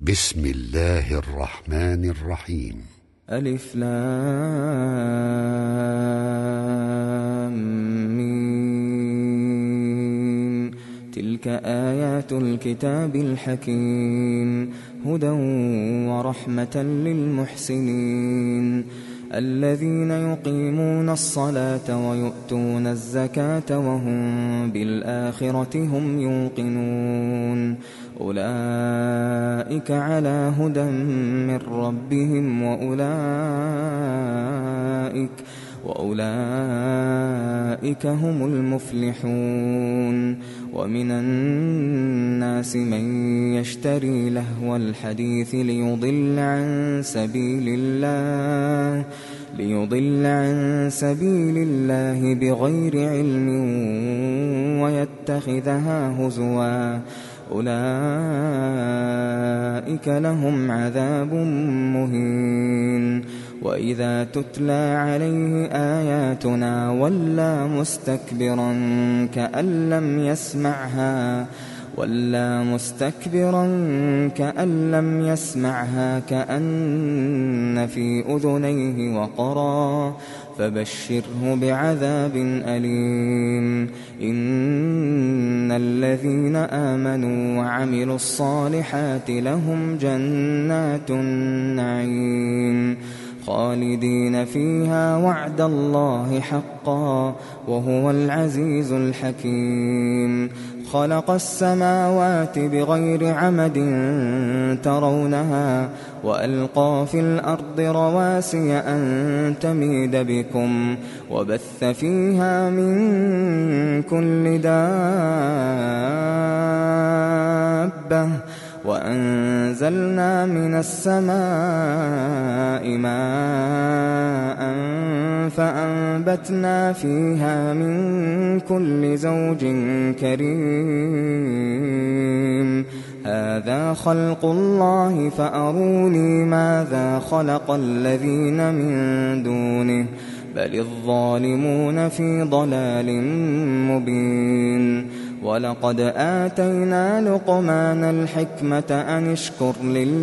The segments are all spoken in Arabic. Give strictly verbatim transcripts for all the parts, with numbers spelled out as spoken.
بسم الله الرحمن الرحيم. ألف لام ميم. تلك آيات الكتاب الحكيم، هدى ورحمة للمحسنين الذين يقيمون الصلاة ويؤتون الزكاة وهم بالآخرة هم يوقنون. أولئك على هدى من ربهم وأولئك وأولئك هم المفلحون. ومن الناس من يشتري لهو الحديث ليضل عن سبيل الله ليضل عن سبيل الله بغير علم ويتخذها هزوا، أولئك لهم عذاب مهين. وإذا تتلى عليه آياتنا ولى مستكبرا كأن لم يسمعها ولا مستكبرا كأن لم يسمعها كأن في أذنيه وقرا، فبشره بعذاب أليم. إن الذين آمنوا وعملوا الصالحات لهم جنات النعيم خالدين فيها وعد الله حقا وهو العزيز الحكيم. خلق السماوات بغير عمد ترونها وألقى في الأرض رواسي أن تميد بكم وبث فيها من كل دابة وأنزلنا من السماء ماء فأنبتنا فيها من كل زوج كريم. هذا خلق الله فأروني ماذا خلق الذين من دونه بل الظالمون في ضلال مبين. ولقد آتينا لقمان الحكمة أن اشكر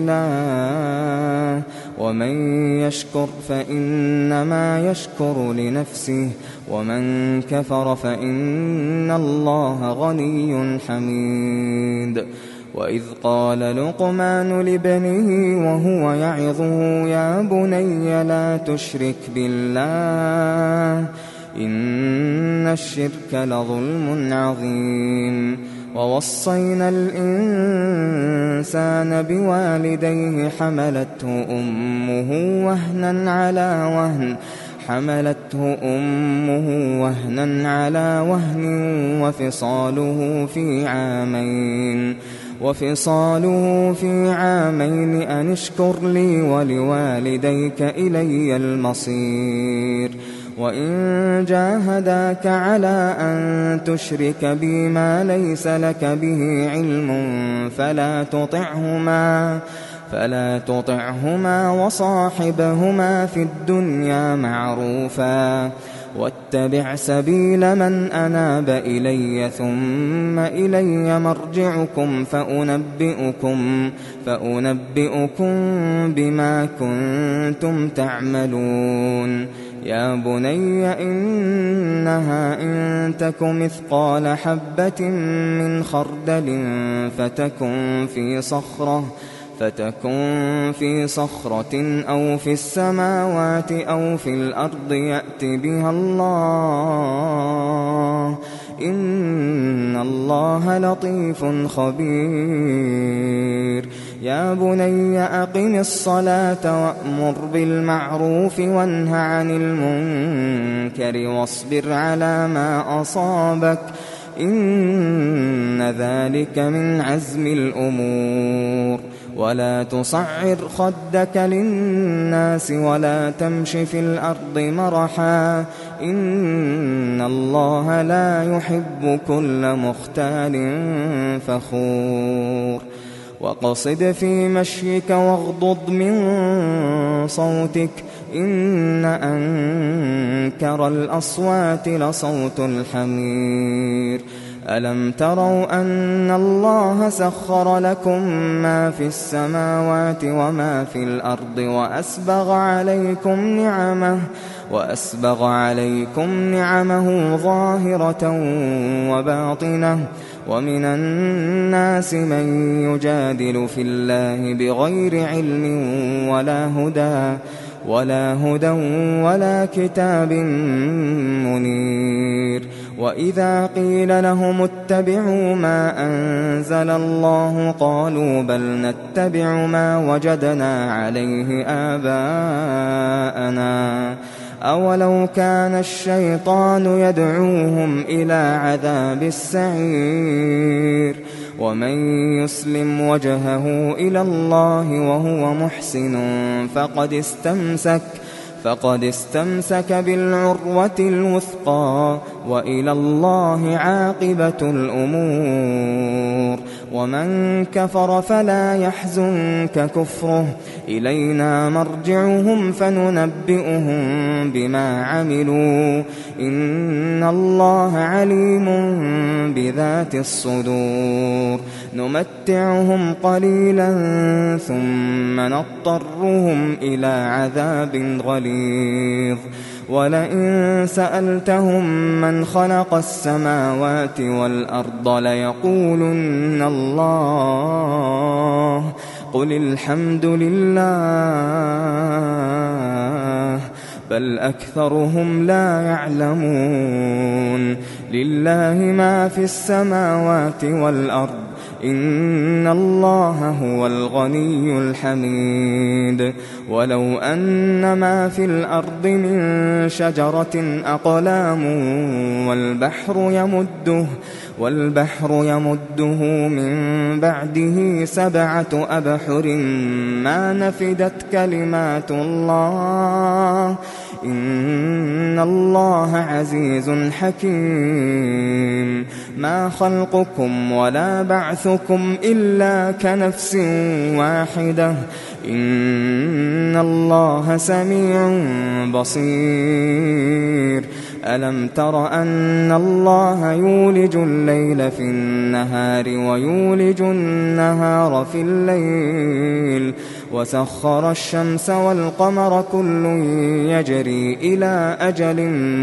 لله ومن يشكر فإنما يشكر لنفسه ومن كفر فإن الله غني حميد. وإذ قال لقمان لابنه وهو يعظه يا بني لا تشرك بالله إن الشرك لظلم عظيم. ووصينا الإنسان بوالديه حملته أمه وهنا على وهن حملته أمه وهنا على وهن وفصاله في عامين وفصاله في عامين أن اشكر لي ولوالديك إلي المصير. وإن جاهداك على أن تشرك بي ما ليس لك به علم فلا تطعهما فلا تطعهما وصاحبهما في الدنيا معروفا واتبع سبيل من أناب إلي ثم إلي مرجعكم فأنبئكم فأنبئكم بما كنتم تعملون. يا بني إنها إن تك مثقال حبة من خردل فتكن في صخرة فتكن في صخرة أو في السماوات أو في الأرض يأت بها الله إن الله لطيف خبير. يا بني أقم الصلاة وأمر بالمعروف وانه عن المنكر واصبر على ما أصابك إن ذلك من عزم الأمور. ولا تصعر خدك للناس ولا تمش في الأرض مرحا إن الله لا يحب كل مختال فخور. وقصد في مشيك واغضض من صوتك إن أنكر الأصوات لصوت الحمير ألم تروا أن الله سخر لكم ما في السماوات وما في الأرض وأسبغ عليكم نعمه وأسبغ عليكم نعمه ظاهرة وباطنة ومن الناس من يجادل في الله بغير علم ولا هدى ولا هدى ولا كتاب منير. وإذا قيل لهم اتبعوا ما أنزل الله قالوا بل نتبع ما وجدنا عليه آباءنا أولو كان الشيطان يدعوهم إلى عذاب السعير. ومن يسلم وجهه إلى الله وهو محسن فقد استمسك فقد استمسك بالعروة الوثقى وإلى الله عاقبة الأمور. ومن كفر فلا يحزنك كفره إلينا مرجعهم فننبئهم بما عملوا إن الله عليم بذات الصدور. نمتعهم قليلا ثم نضطرهم إلى عذاب غليظ. ولئن سألتهم من خلق السماوات والأرض ليقولن الله قل الحمد لله بل أكثرهم لا يعلمون. لله ما في السماوات والأرض إن الله هو الغني الحميد. ولو أن ما في الأرض من شجرة أقلام والبحر يمده والبحر يمده من بعده سبعة أبحر ما نفدت كلمات الله إن الله عزيز حكيم. ما خلقكم ولا بعثكم إلا كنفس واحدة إن الله سميع بصير. ألم تر أن الله يولج الليل في النهار ويولج النهار في الليل وسخر الشمس والقمر كل يجري إلى أجل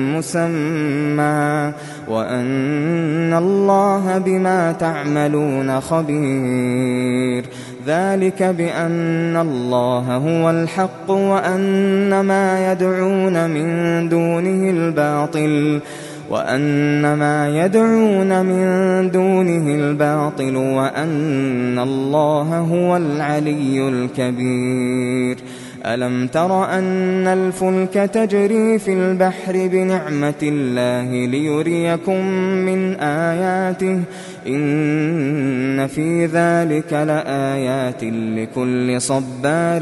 مسمى وأن الله بما تعملون خبير. ذلك بأن الله هو الحق وأن ما يدعون من دونه الباطل وأن ما يدعون من دونه الباطل وأن الله هو العلي الكبير. ألم تر أن الفلك تجري في البحر بنعمة الله ليريكم من آياته إن في ذلك لآيات لكل صبار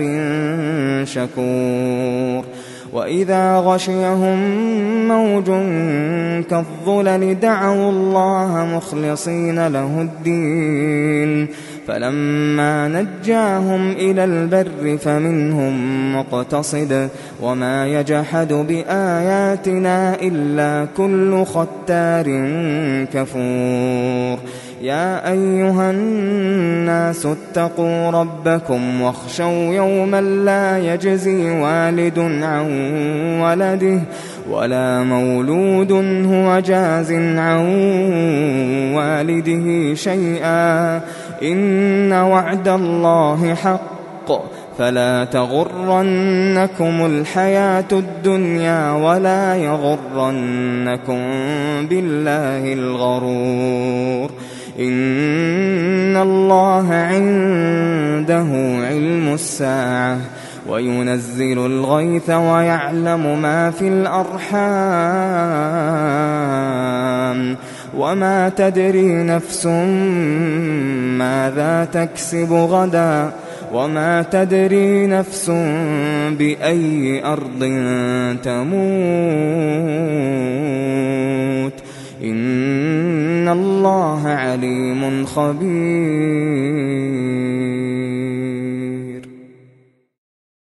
شكور. وإذا غشيهم موج كالظلل دعوا الله مخلصين له الدين فلما نجاهم إلى البر فمنهم مقتصد وما يجحد بآياتنا إلا كل ختار كفور. يا أيها الناس اتقوا ربكم واخشوا يوما لا يجزي والد عن ولده ولا مولود هو جاز عن والده شيئا إن وعد الله حق فلا تغرنكم الحياة الدنيا ولا يغرنكم بالله الغرور. إن الله عنده علم الساعة وينزل الغيث ويعلم ما في الأرحام وما تدري نفس ماذا تكسب غدا وما تدري نفس بأي أرض تموت إن الله عليم خبير.